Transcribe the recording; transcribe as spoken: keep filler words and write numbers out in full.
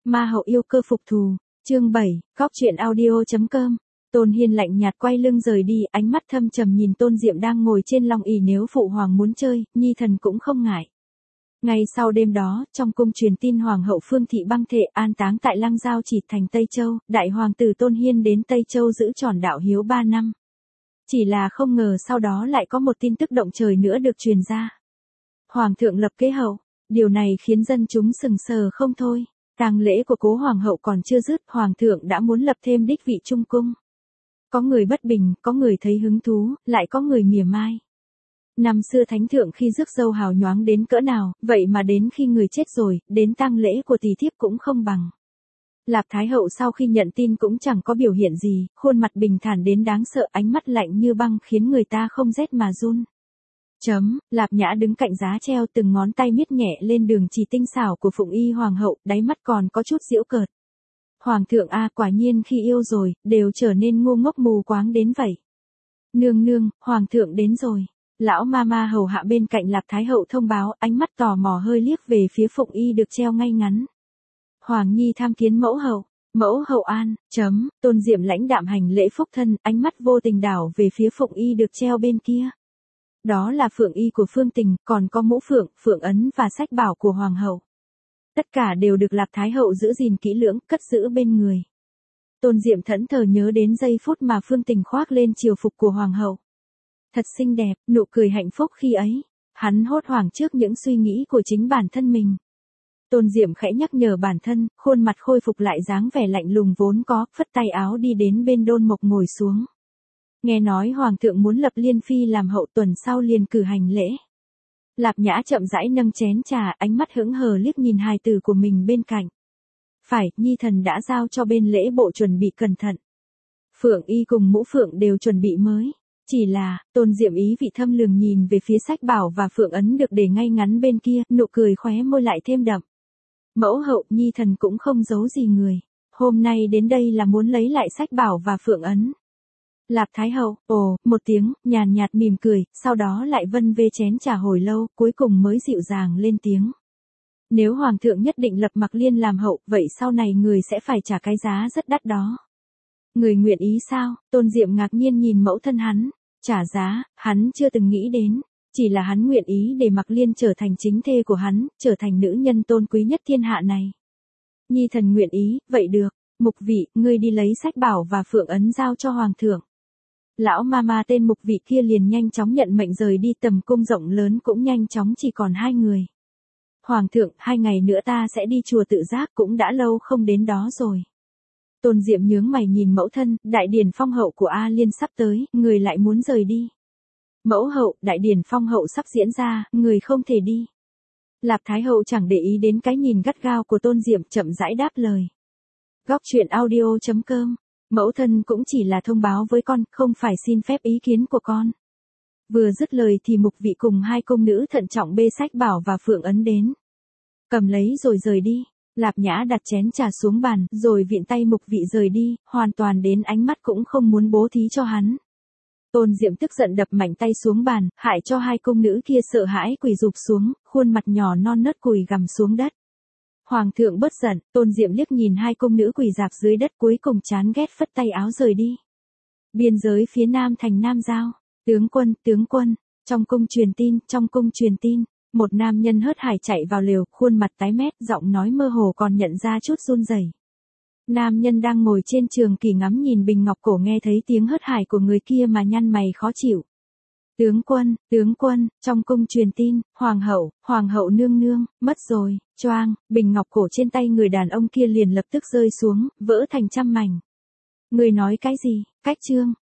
Ma hậu yêu cơ phục thù, chương bảy, góc truyện audio.com. Tôn Hiên lạnh nhạt quay lưng rời đi, ánh mắt thâm trầm nhìn Tôn Diệm đang ngồi trên long ỷ, nếu phụ hoàng muốn chơi, nhi thần cũng không ngại. Ngay sau đêm đó, trong cung truyền tin hoàng hậu Phương Thị băng thệ an táng tại Lăng Giao Chỉ thành Tây Châu, đại hoàng tử Tôn Hiên đến Tây Châu giữ tròn đạo hiếu ba năm. Chỉ là không ngờ sau đó lại có một tin tức động trời nữa được truyền ra. Hoàng thượng lập kế hậu, điều này khiến dân chúng sừng sờ không thôi. Tang lễ của cố hoàng hậu còn chưa dứt, hoàng thượng đã muốn lập thêm đích vị trung cung. Có người bất bình, có người thấy hứng thú, lại có người mỉa mai. Năm xưa thánh thượng khi rước dâu hào nhoáng đến cỡ nào, vậy mà đến khi người chết rồi, đến tang lễ của tỷ thiếp cũng không bằng. Lạp Thái hậu sau khi nhận tin cũng chẳng có biểu hiện gì, khuôn mặt bình thản đến đáng sợ, ánh mắt lạnh như băng khiến người ta không rét mà run. Chấm, Lạp Nhã đứng cạnh giá treo, từng ngón tay miết nhẹ lên đường chỉ tinh xảo của Phụng Y hoàng hậu, đáy mắt còn có chút giễu cợt. Hoàng thượng a, quả nhiên khi yêu rồi, đều trở nên ngu ngốc mù quáng đến vậy. Nương nương, hoàng thượng đến rồi. Lão ma ma hầu hạ bên cạnh Lạp Thái hậu thông báo, ánh mắt tò mò hơi liếc về phía Phụng Y được treo ngay ngắn. Hoàng nhi tham kiến mẫu hậu. Mẫu hậu an, chấm, Tôn Diệm lãnh đạm hành lễ phúc thân, ánh mắt vô tình đảo về phía Phụng Y được treo bên kia. Đó là phượng y của Phương Tình, còn có mũ phượng, phượng ấn và sách bảo của hoàng hậu. Tất cả đều được Lạp Thái hậu giữ gìn kỹ lưỡng, cất giữ bên người. Tôn Diệm thẫn thờ nhớ đến giây phút mà Phương Tình khoác lên triều phục của hoàng hậu. Thật xinh đẹp, nụ cười hạnh phúc khi ấy. Hắn hốt hoảng trước những suy nghĩ của chính bản thân mình. Tôn Diệm khẽ nhắc nhở bản thân, khuôn mặt khôi phục lại dáng vẻ lạnh lùng vốn có, phất tay áo đi đến bên Đôn Mộc ngồi xuống. Nghe nói hoàng thượng muốn lập Liên phi làm hậu, tuần sau liền cử hành lễ. Lạp Nhã chậm rãi nâng chén trà, ánh mắt hững hờ liếc nhìn hài tử của mình bên cạnh. Phải, nhi thần đã giao cho bên lễ bộ chuẩn bị cẩn thận. Phượng y cùng mũ phượng đều chuẩn bị mới. Chỉ là, Tôn Diệm ý vị thâm lường nhìn về phía sách bảo và phượng ấn được để ngay ngắn bên kia, nụ cười khóe môi lại thêm đậm. Mẫu hậu, nhi thần cũng không giấu gì người. Hôm nay đến đây là muốn lấy lại sách bảo và phượng ấn. Lạp Thái hậu, ồ, một tiếng, nhàn nhạt mỉm cười, sau đó lại vân vê chén trà hồi lâu, cuối cùng mới dịu dàng lên tiếng. Nếu hoàng thượng nhất định lập Mặc Liên làm hậu, vậy sau này người sẽ phải trả cái giá rất đắt đó. Người nguyện ý sao? Tôn Diệm ngạc nhiên nhìn mẫu thân hắn. Trả giá, hắn chưa từng nghĩ đến. Chỉ là hắn nguyện ý để Mặc Liên trở thành chính thê của hắn, trở thành nữ nhân tôn quý nhất thiên hạ này. Nhi thần nguyện ý, vậy được. Mục Vị, ngươi đi lấy sách bảo và phượng ấn giao cho hoàng thượng. Lão ma ma tên Mục Vị kia liền nhanh chóng nhận mệnh rời đi, tầm cung rộng lớn cũng nhanh chóng chỉ còn hai người. Hoàng thượng, hai ngày nữa ta sẽ đi chùa Tự Giác, cũng đã lâu không đến đó rồi. Tôn Diệm nhướng mày nhìn mẫu thân, đại điển phong hậu của A Liên sắp tới, người lại muốn rời đi. Mẫu hậu, đại điển phong hậu sắp diễn ra, người không thể đi. Lạp Thái hậu chẳng để ý đến cái nhìn gắt gao của Tôn Diệm, chậm rãi đáp lời. Góc truyện audio.com. Mẫu thân cũng chỉ là thông báo với con, không phải xin phép ý kiến của con. Vừa dứt lời thì Mục Vị cùng hai cung nữ thận trọng bê sách bảo và phượng ấn đến. Cầm lấy rồi rời đi. Lạp Nhã đặt chén trà xuống bàn, rồi vịn tay Mục Vị rời đi, hoàn toàn đến ánh mắt cũng không muốn bố thí cho hắn. Tôn Diệm tức giận đập mạnh tay xuống bàn, hại cho hai cung nữ kia sợ hãi quỳ rụp xuống, khuôn mặt nhỏ non nớt cùi gằm xuống đất. Hoàng thượng bớt giận, Tôn Diệm liếc nhìn hai cung nữ quỳ rạp dưới đất, cuối cùng chán ghét phất tay áo rời đi. Biên giới phía nam thành Nam Giao. Tướng quân, tướng quân, trong cung truyền tin, trong cung truyền tin. Một nam nhân hớt hải chạy vào lều, khuôn mặt tái mét, giọng nói mơ hồ còn nhận ra chút run rẩy. Nam nhân đang ngồi trên trường kỷ ngắm nhìn bình ngọc cổ, nghe thấy tiếng hớt hải của người kia mà nhăn mày khó chịu. Tướng quân, tướng quân, trong cung truyền tin, hoàng hậu, hoàng hậu nương nương, mất rồi, choang, bình ngọc cổ trên tay người đàn ông kia liền lập tức rơi xuống, vỡ thành trăm mảnh. Người nói cái gì? Cách chương,